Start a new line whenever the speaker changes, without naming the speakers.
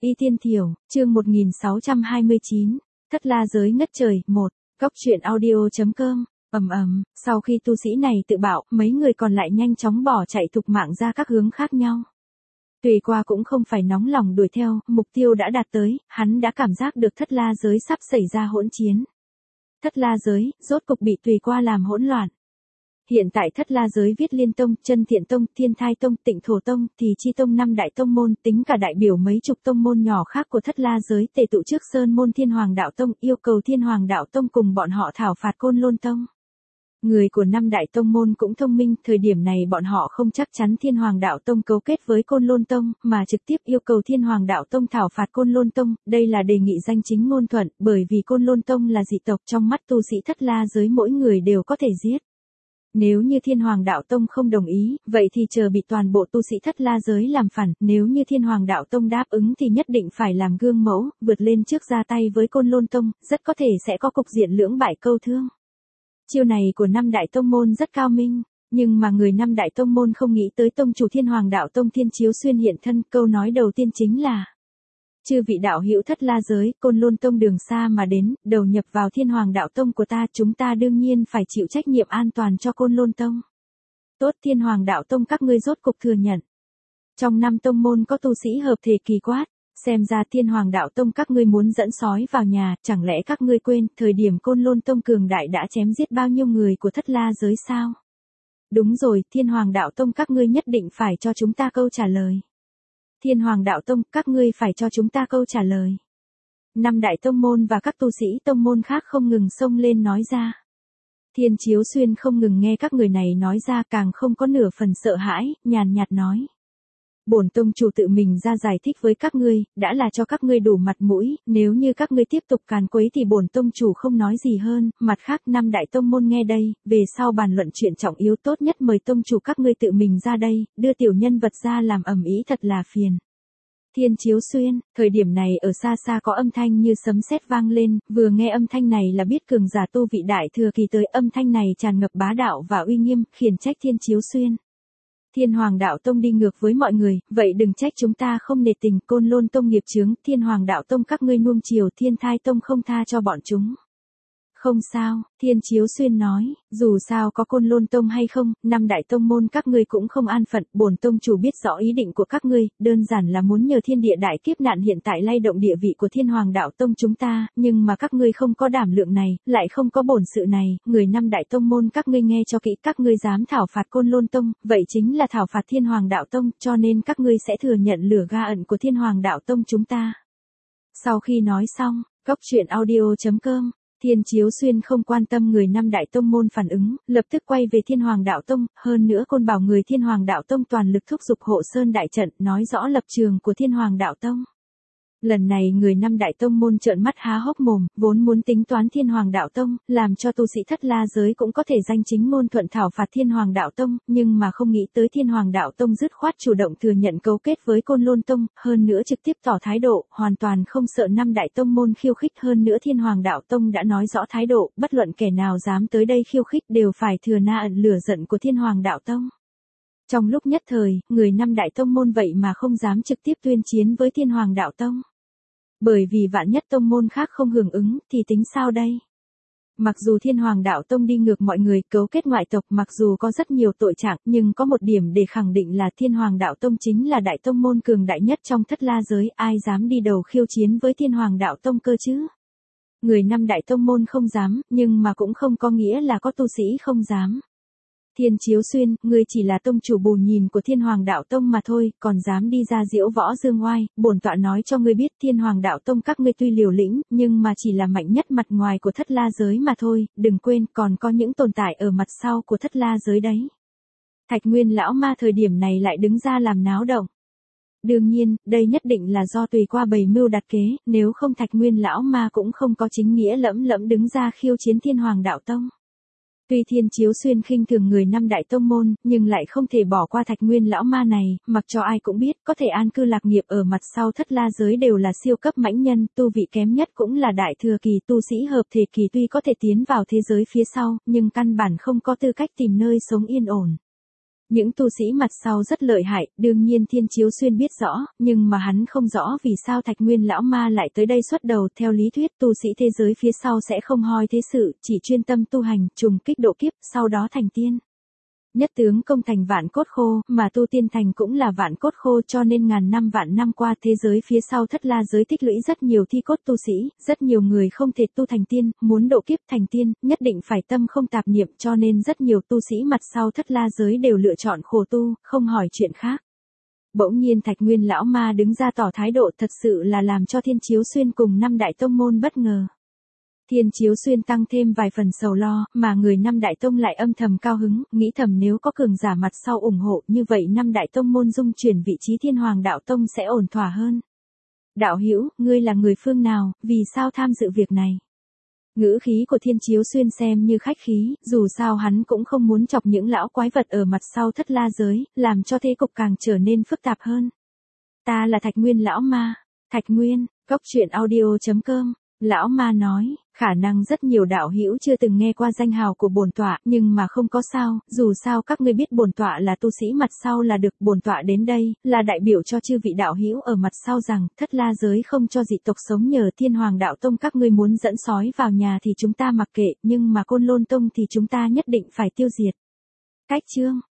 Y Tiên Thiểu, chương 1629, Thất La Giới ngất trời, 1, Góc truyện audio.com, sau khi tu sĩ này tự bạo, mấy người còn lại nhanh chóng bỏ chạy thục mạng ra các hướng khác nhau. Tùy Qua cũng không phải nóng lòng đuổi theo, mục tiêu đã đạt tới, hắn đã cảm giác được Thất La Giới sắp xảy ra hỗn chiến. Thất La Giới, rốt cục bị Tùy Qua làm hỗn loạn. Hiện tại Thất La Giới viết Liên Tông, Chân Thiện Tông, Thiên Thai Tông, Tịnh Thổ Tông, thì Chi Tông 5 đại tông môn, tính cả đại biểu mấy chục tông môn nhỏ khác của Thất La Giới tề tụ trước Sơn môn Thiên Hoàng Đạo Tông, yêu cầu Thiên Hoàng Đạo Tông cùng bọn họ thảo phạt Côn Lôn Tông. Người của 5 đại tông môn cũng thông minh, thời điểm này bọn họ không chắc chắn Thiên Hoàng Đạo Tông cấu kết với Côn Lôn Tông, mà trực tiếp yêu cầu Thiên Hoàng Đạo Tông thảo phạt Côn Lôn Tông, đây là đề nghị danh chính ngôn thuận, bởi vì Côn Lôn Tông là dị tộc, trong mắt tu sĩ Thất La Giới mỗi người đều có thể giết. Nếu như Thiên Hoàng Đạo Tông không đồng ý, vậy thì chờ bị toàn bộ tu sĩ Thất La Giới làm phản, nếu như Thiên Hoàng Đạo Tông đáp ứng thì nhất định phải làm gương mẫu, vượt lên trước ra tay với Côn Lôn Tông, rất có thể sẽ có cục diện lưỡng bại câu thương. Chiêu này của 5 đại tông môn rất cao minh, nhưng mà người 5 đại tông môn không nghĩ tới tông chủ Thiên Hoàng Đạo Tông Thiên Chiếu Xuyên hiện thân, câu nói đầu tiên chính là: chư vị đạo hữu Thất La Giới, Côn Lôn Tông đường xa mà đến, đầu nhập vào Thiên Hoàng Đạo Tông của ta, chúng ta đương nhiên phải chịu trách nhiệm an toàn cho Côn Lôn Tông. Tốt, Thiên Hoàng Đạo Tông các ngươi rốt cục thừa nhận. Trong 5 tông môn có tu sĩ hợp thể kỳ quát, xem ra Thiên Hoàng Đạo Tông các ngươi muốn dẫn sói vào nhà, chẳng lẽ các ngươi quên, thời điểm Côn Lôn Tông cường đại đã chém giết bao nhiêu người của Thất La Giới sao? Đúng rồi, Thiên Hoàng Đạo Tông các ngươi nhất định phải cho chúng ta câu trả lời. Thiên Hoàng Đạo Tông, các ngươi phải cho chúng ta câu trả lời. 5 đại tông môn và các tu sĩ tông môn khác không ngừng xông lên nói ra. Thiên Chiếu Xuyên không ngừng nghe các người này nói ra, càng không có nửa phần sợ hãi, nhàn nhạt nói: bổn tông chủ tự mình ra giải thích với các ngươi, đã là cho các ngươi đủ mặt mũi, nếu như các ngươi tiếp tục càn quấy thì bổn tông chủ không nói gì hơn. Mặt khác 5 đại tông môn nghe đây, về sau bàn luận chuyện trọng yếu tốt nhất mời tông chủ các ngươi tự mình ra đây, đưa tiểu nhân vật ra làm ầm ĩ thật là phiền. Thiên Chiếu Xuyên, thời điểm này ở xa xa có âm thanh như sấm sét vang lên, vừa nghe âm thanh này là biết cường giả tu vị đại thừa kỳ tới, âm thanh này tràn ngập bá đạo và uy nghiêm, khiển trách Thiên Chiếu Xuyên. Thiên Hoàng Đạo Tông đi ngược với mọi người, vậy đừng trách chúng ta không nể tình, Côn Lôn Tông nghiệp chướng, Thiên Hoàng Đạo Tông các ngươi nuông chiều, Thiên Thai Tông không tha cho bọn chúng. Không sao, Thiên Chiếu Xuyên nói, dù sao có Côn Lôn Tông hay không, 5 đại tông môn các ngươi cũng không an phận, bổn tông chủ biết rõ ý định của các ngươi, đơn giản là muốn nhờ thiên địa đại kiếp nạn hiện tại lay động địa vị của Thiên Hoàng Đạo Tông chúng ta, nhưng mà các ngươi không có đảm lượng này, lại không có bổn sự này, người 5 đại tông môn các ngươi nghe cho kỹ, các ngươi dám thảo phạt Côn Lôn Tông, vậy chính là thảo phạt Thiên Hoàng Đạo Tông, cho nên các ngươi sẽ thừa nhận lửa ga ẩn của Thiên Hoàng Đạo Tông chúng ta. Sau khi nói xong, Góc truyện audio.com, Thiên Chiếu Xuyên không quan tâm người 5 đại tông môn phản ứng, lập tức quay về Thiên Hoàng Đạo Tông, hơn nữa Côn bảo người Thiên Hoàng Đạo Tông toàn lực thúc giục Hộ Sơn đại trận, nói rõ lập trường của Thiên Hoàng Đạo Tông. Lần này người 5 đại tông môn trợn mắt há hốc mồm, vốn muốn tính toán Thiên Hoàng Đạo Tông, làm cho tu sĩ Thất La Giới cũng có thể danh chính ngôn thuận thảo phạt Thiên Hoàng Đạo Tông, nhưng mà không nghĩ tới Thiên Hoàng Đạo Tông dứt khoát chủ động thừa nhận cấu kết với Côn Lôn Tông, hơn nữa trực tiếp tỏ thái độ, hoàn toàn không sợ 5 đại tông môn khiêu khích, hơn nữa Thiên Hoàng Đạo Tông đã nói rõ thái độ, bất luận kẻ nào dám tới đây khiêu khích đều phải thừa na ẩn lửa giận của Thiên Hoàng Đạo Tông. Trong lúc nhất thời, người 5 đại tông môn vậy mà không dám trực tiếp tuyên chiến với Thiên Hoàng Đạo Tông. Bởi vì vạn nhất tông môn khác không hưởng ứng, thì tính sao đây? Mặc dù Thiên Hoàng Đạo Tông đi ngược mọi người, cấu kết ngoại tộc, mặc dù có rất nhiều tội trạng, nhưng có một điểm để khẳng định là Thiên Hoàng Đạo Tông chính là đại tông môn cường đại nhất trong Thất La Giới, ai dám đi đầu khiêu chiến với Thiên Hoàng Đạo Tông cơ chứ? Người 5 đại tông môn không dám, nhưng mà cũng không có nghĩa là có tu sĩ không dám. Thiên Chiếu Xuyên, ngươi chỉ là tông chủ bù nhìn của Thiên Hoàng Đạo Tông mà thôi, còn dám đi ra diễu võ dương oai, bổn tọa nói cho ngươi biết, Thiên Hoàng Đạo Tông các ngươi tuy liều lĩnh, nhưng mà chỉ là mạnh nhất mặt ngoài của Thất La Giới mà thôi, đừng quên còn có những tồn tại ở mặt sau của Thất La Giới đấy. Thạch Nguyên lão ma thời điểm này lại đứng ra làm náo động. Đương nhiên, đây nhất định là do Tùy Qua bày mưu đặt kế, nếu không Thạch Nguyên lão ma cũng không có chính nghĩa lẫm lẫm đứng ra khiêu chiến Thiên Hoàng Đạo Tông. Tuy Thiên Chiếu Xuyên khinh thường người 5 đại tông môn, nhưng lại không thể bỏ qua Thạch Nguyên lão ma này, mặc cho ai cũng biết, có thể an cư lạc nghiệp ở mặt sau Thất La Giới đều là siêu cấp mãnh nhân, tu vị kém nhất cũng là đại thừa kỳ, tu sĩ hợp thể kỳ tuy có thể tiến vào thế giới phía sau, nhưng căn bản không có tư cách tìm nơi sống yên ổn. Những tu sĩ mặt sau rất lợi hại, đương nhiên Thiên Chiếu Xuyên biết rõ, nhưng mà hắn không rõ vì sao Thạch Nguyên lão ma lại tới đây xuất đầu. Theo lý thuyết tu sĩ thế giới phía sau sẽ không hoi thế sự, chỉ chuyên tâm tu hành, trùng kích độ kiếp, sau đó thành tiên. Nhất tướng công thành vạn cốt khô, mà tu tiên thành cũng là vạn cốt khô, cho nên ngàn năm vạn năm qua thế giới phía sau Thất La giới tích lũy rất nhiều thi cốt tu sĩ, rất nhiều người không thể tu thành tiên, muốn độ kiếp thành tiên, nhất định phải tâm không tạp niệm, cho nên rất nhiều tu sĩ mặt sau Thất La giới đều lựa chọn khổ tu, không hỏi chuyện khác. Bỗng nhiên Thạch Nguyên lão ma đứng ra tỏ thái độ, thật sự là làm cho Thiên Chiếu Xuyên cùng năm đại tông môn bất ngờ. Thiên Chiếu Xuyên tăng thêm vài phần sầu lo, mà người năm đại tông lại âm thầm cao hứng, nghĩ thầm nếu có cường giả mặt sau ủng hộ, như vậy năm đại tông môn dung chuyển vị trí Thiên Hoàng đạo tông sẽ ổn thỏa hơn. Đạo hữu, ngươi là người phương nào, vì sao tham dự việc này? Ngữ khí của Thiên Chiếu Xuyên xem như khách khí, dù sao hắn cũng không muốn chọc những lão quái vật ở mặt sau Thất La giới, làm cho thế cục càng trở nên phức tạp hơn. Ta là Thạch Nguyên lão ma. Thạch Nguyên, Goctruyện.audio.com. Lão ma nói, khả năng rất nhiều đạo hữu chưa từng nghe qua danh hào của bổn tọa, nhưng mà không có sao, dù sao các ngươi biết bổn tọa là tu sĩ mặt sau là được. Bổn tọa đến đây là đại biểu cho chư vị đạo hữu ở mặt sau rằng, Thất La giới không cho dị tộc sống nhờ. Thiên Hoàng đạo tông các ngươi muốn dẫn sói vào nhà thì chúng ta mặc kệ, nhưng mà Côn Lôn tông thì chúng ta nhất định phải tiêu diệt. Cách chương